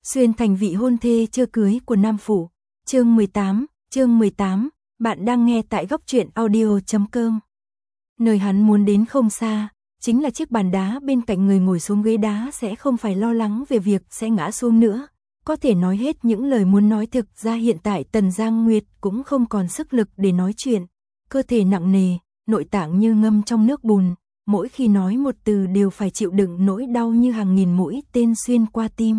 Xuyên thành vị hôn thê chưa cưới của Nam Phủ. Chương 18, bạn đang nghe tại góc truyện audio.com. Nơi hắn muốn đến không xa, chính là chiếc bàn đá bên cạnh người ngồi xuống ghế đá sẽ không phải lo lắng về việc sẽ ngã xuống nữa. Có thể nói hết những lời muốn nói, thực ra hiện tại Tần Giang Nguyệt cũng không còn sức lực để nói chuyện. Cơ thể nặng nề, nội tạng như ngâm trong nước bùn, mỗi khi nói một từ đều phải chịu đựng nỗi đau như hàng nghìn mũi tên xuyên qua tim.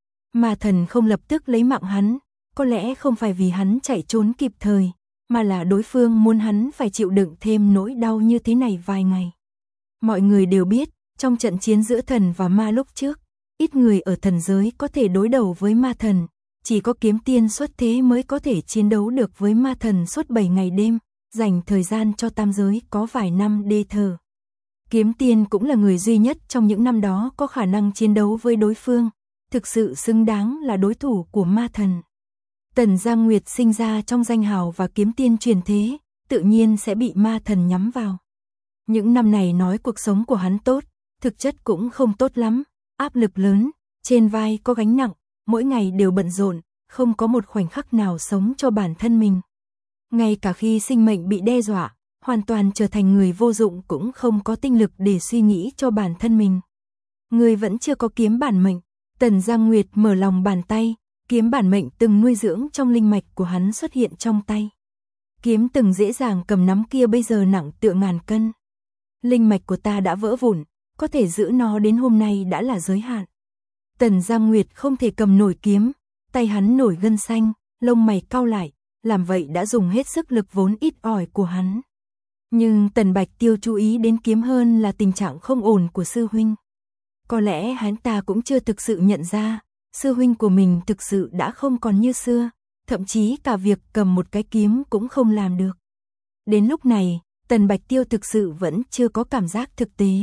Ma Thần không lập tức lấy mạng hắn, có lẽ không phải vì hắn chạy trốn kịp thời, mà là đối phương muốn hắn phải chịu đựng thêm nỗi đau như thế này vài ngày. Mọi người đều biết, trong trận chiến giữa thần và ma lúc trước, ít người ở thần giới có thể đối đầu với ma thần, chỉ có kiếm tiên xuất thế mới có thể chiến đấu được với ma thần suốt 7 ngày đêm, dành thời gian cho tam giới có vài năm đê thờ. Kiếm tiên cũng là người duy nhất trong những năm đó có khả năng chiến đấu với đối phương, thực sự xứng đáng là đối thủ của ma thần. Tần Giang Nguyệt sinh ra trong danh hào và kiếm tiên truyền thế, tự nhiên sẽ bị ma thần nhắm vào. Những năm này nói cuộc sống của hắn tốt, thực chất cũng không tốt lắm, áp lực lớn, trên vai có gánh nặng, mỗi ngày đều bận rộn, không có một khoảnh khắc nào sống cho bản thân mình. Ngay cả khi sinh mệnh bị đe dọa, hoàn toàn trở thành người vô dụng cũng không có tinh lực để suy nghĩ cho bản thân mình. Người vẫn chưa có kiếm bản mệnh. Tần Giang Nguyệt mở lòng bàn tay, kiếm bản mệnh từng nuôi dưỡng trong linh mạch của hắn xuất hiện trong tay. Kiếm từng dễ dàng cầm nắm kia bây giờ nặng tựa ngàn cân. Linh mạch của ta đã vỡ vụn, có thể giữ nó đến hôm nay đã là giới hạn. Tần Giang Nguyệt không thể cầm nổi kiếm, tay hắn nổi gân xanh, lông mày cau lại, làm vậy đã dùng hết sức lực vốn ít ỏi của hắn. Nhưng Tần Bạch Tiêu chú ý đến kiếm hơn là tình trạng không ổn của sư huynh. Có lẽ hắn ta cũng chưa thực sự nhận ra, sư huynh của mình thực sự đã không còn như xưa, thậm chí cả việc cầm một cái kiếm cũng không làm được. Đến lúc này, Tần Bạch Tiêu thực sự vẫn chưa có cảm giác thực tế.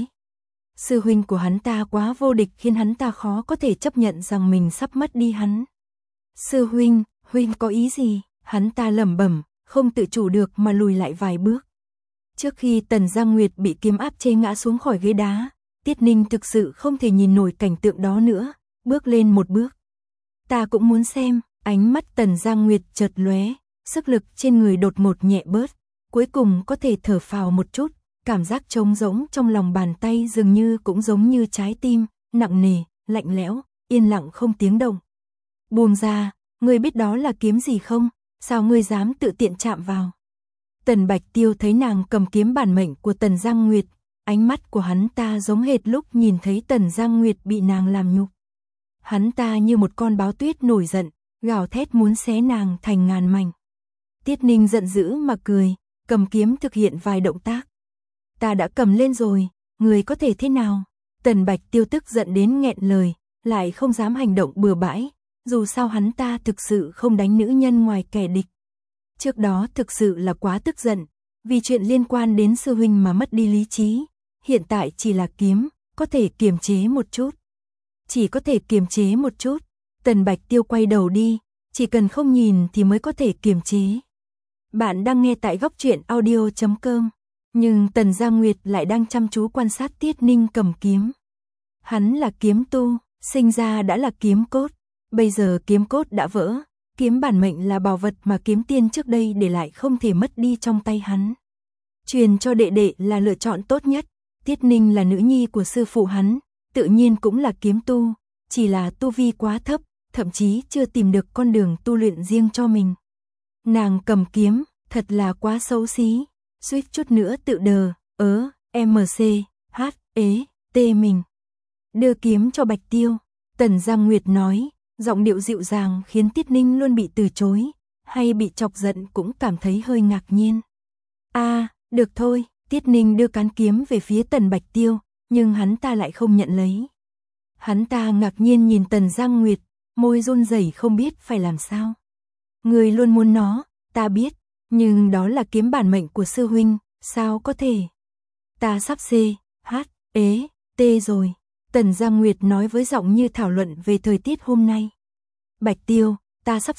Sư huynh của hắn ta quá vô địch khiến hắn ta khó có thể chấp nhận rằng mình sắp mất đi hắn. Sư huynh, huynh có ý gì? Hắn ta lẩm bẩm, không tự chủ được mà lùi lại vài bước. Trước khi Tần Giang Nguyệt bị kiếm áp chế ngã xuống khỏi ghế đá, Tiết Ninh thực sự không thể nhìn nổi cảnh tượng đó nữa, bước lên một bước. Ta cũng muốn xem. Ánh mắt Tần Giang Nguyệt chợt lóe, sức lực trên người đột ngột nhẹ bớt, cuối cùng có thể thở phào một chút, cảm giác trống rỗng trong lòng bàn tay dường như cũng giống như trái tim, nặng nề, lạnh lẽo, yên lặng không tiếng động. Buông ra, ngươi biết đó là kiếm gì không? Sao ngươi dám tự tiện chạm vào? Tần Bạch Tiêu thấy nàng cầm kiếm bản mệnh của Tần Giang Nguyệt, ánh mắt của hắn ta giống hệt lúc nhìn thấy Tần Giang Nguyệt bị nàng làm nhục. Hắn ta như một con báo tuyết nổi giận, gào thét muốn xé nàng thành ngàn mảnh. Tiết Ninh giận dữ mà cười, cầm kiếm thực hiện vài động tác. Ta đã cầm lên rồi, người có thể thế nào? Tần Bạch Tiêu tức giận đến nghẹn lời, lại không dám hành động bừa bãi, dù sao hắn ta thực sự không đánh nữ nhân ngoài kẻ địch. Trước đó thực sự là quá tức giận, vì chuyện liên quan đến sư huynh mà mất đi lý trí, hiện tại chỉ là kiếm, có thể kiềm chế một chút. Chỉ có thể kiềm chế một chút. Tần Bạch Tiêu quay đầu đi, chỉ cần không nhìn thì mới có thể kiềm chế. Bạn đang nghe tại góc truyện audio.com, nhưng Tần Giang Nguyệt lại đang chăm chú quan sát Tiết Ninh cầm kiếm. Hắn là kiếm tu, sinh ra đã là kiếm cốt, bây giờ kiếm cốt đã vỡ, kiếm bản mệnh là bảo vật mà kiếm tiên trước đây để lại không thể mất đi trong tay hắn. Truyền cho đệ đệ là lựa chọn tốt nhất. Tiết Ninh là nữ nhi của sư phụ hắn, tự nhiên cũng là kiếm tu, chỉ là tu vi quá thấp, thậm chí chưa tìm được con đường tu luyện riêng cho mình. Nàng cầm kiếm, thật là quá xấu xí, suýt chút nữa tự đờ, MC, mình. Đưa kiếm cho Bạch Tiêu, Tần Giang Nguyệt nói, giọng điệu dịu dàng khiến Tiết Ninh luôn bị từ chối, hay bị chọc giận cũng cảm thấy hơi ngạc nhiên. Được thôi, Tiết Ninh đưa cán kiếm về phía Tần Bạch Tiêu, nhưng hắn ta lại không nhận lấy. Hắn ta ngạc nhiên nhìn Tần Giang Nguyệt, môi run rẩy không biết phải làm sao. Người luôn muốn nó, ta biết, nhưng đó là kiếm bản mệnh của sư huynh, sao có thể? Ta sắp rồi. Tần Giang Nguyệt nói với giọng như thảo luận về thời tiết hôm nay. Bạch Tiêu, ta sắp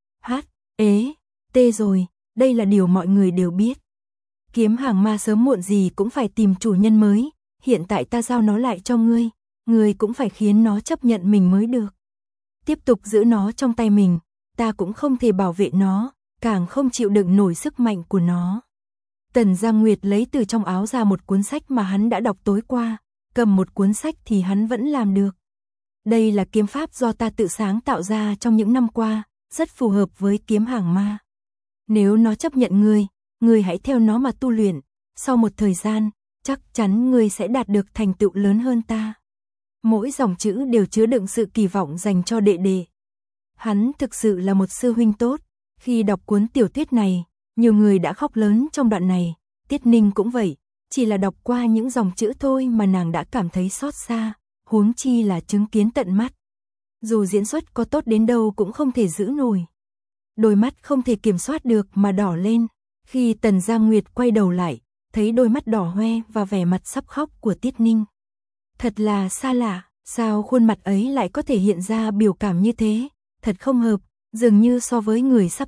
rồi, đây là điều mọi người đều biết. Kiếm hàng ma sớm muộn gì cũng phải tìm chủ nhân mới, hiện tại ta giao nó lại cho ngươi, ngươi cũng phải khiến nó chấp nhận mình mới được. tiếp tục giữ nó trong tay mình, ta cũng không thể bảo vệ nó, càng không chịu đựng nổi sức mạnh của nó. Tần Giang Nguyệt lấy từ trong áo ra một cuốn sách mà hắn đã đọc tối qua, cầm một cuốn sách thì hắn vẫn làm được. Đây là kiếm pháp do ta tự sáng tạo ra trong những năm qua, rất phù hợp với kiếm hàng ma. Nếu nó chấp nhận ngươi hãy theo nó mà tu luyện, sau một thời gian, chắc chắn ngươi sẽ đạt được thành tựu lớn hơn ta. Mỗi dòng chữ đều chứa đựng sự kỳ vọng dành cho đệ đệ. Hắn thực sự là một sư huynh tốt, khi đọc cuốn tiểu thuyết này, nhiều người đã khóc lớn trong đoạn này, Tiết Ninh cũng vậy, chỉ là đọc qua những dòng chữ thôi mà nàng đã cảm thấy xót xa, huống chi là chứng kiến tận mắt. Dù diễn xuất có tốt đến đâu cũng không thể giữ nổi. Đôi mắt không thể kiểm soát được mà đỏ lên, khi Tần Giang Nguyệt quay đầu lại, thấy đôi mắt đỏ hoe và vẻ mặt sắp khóc của Tiết Ninh. Thật là xa lạ, sao khuôn mặt ấy lại có thể hiện ra biểu cảm như thế, thật không hợp, dường như so với người sắp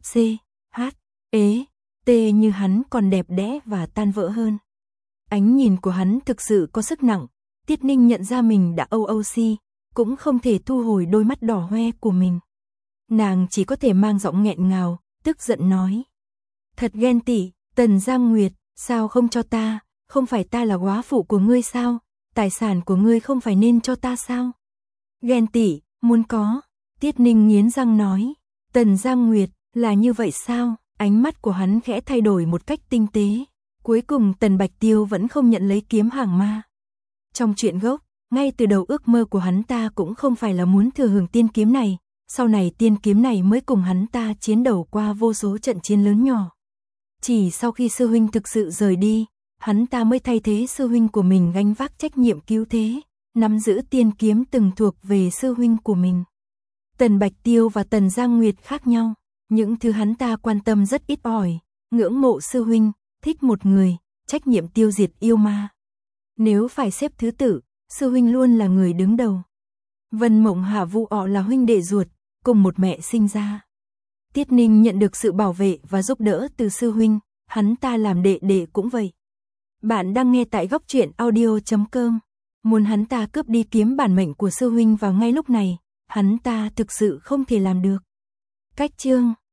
tê như hắn còn đẹp đẽ và tan vỡ hơn. Ánh nhìn của hắn thực sự có sức nặng, Tiết Ninh nhận ra mình đã OOC, cũng không thể thu hồi đôi mắt đỏ hoe của mình. Nàng chỉ có thể mang giọng nghẹn ngào, tức giận nói. Thật ghen tị, Tần Giang Nguyệt, sao không cho ta, không phải ta là góa phụ của ngươi sao, tài sản của ngươi không phải nên cho ta sao? Ghen tị, muốn có, Tiết Ninh nghiến răng nói. Tần Giang Nguyệt, là như vậy sao? Ánh mắt của hắn khẽ thay đổi một cách tinh tế. Cuối cùng Tần Bạch Tiêu vẫn không nhận lấy kiếm hàng ma. Trong chuyện gốc, ngay từ đầu ước mơ của hắn ta cũng không phải là muốn thừa hưởng tiên kiếm này, sau này tiên kiếm này mới cùng hắn ta chiến đấu qua vô số trận chiến lớn nhỏ. Chỉ sau khi sư huynh thực sự rời đi, hắn ta mới thay thế sư huynh của mình gánh vác trách nhiệm cứu thế, nắm giữ tiên kiếm từng thuộc về sư huynh của mình. Tần Bạch Tiêu và Tần Giang Nguyệt khác nhau, những thứ hắn ta quan tâm rất ít ỏi, ngưỡng mộ sư huynh, thích một người, trách nhiệm tiêu diệt yêu ma. Nếu phải xếp thứ tự, sư huynh luôn là người đứng đầu. Vân Mộng Hạ Vũ họ là huynh đệ ruột, cùng một mẹ sinh ra. Tiết Ninh nhận được sự bảo vệ và giúp đỡ từ sư huynh, hắn ta làm đệ đệ cũng vậy. Bạn đang nghe tại Góc Truyện Audio.com. Muốn hắn ta cướp đi kiếm bản mệnh của sư huynh vào ngay lúc này, hắn ta thực sự không thể làm được. Cách chương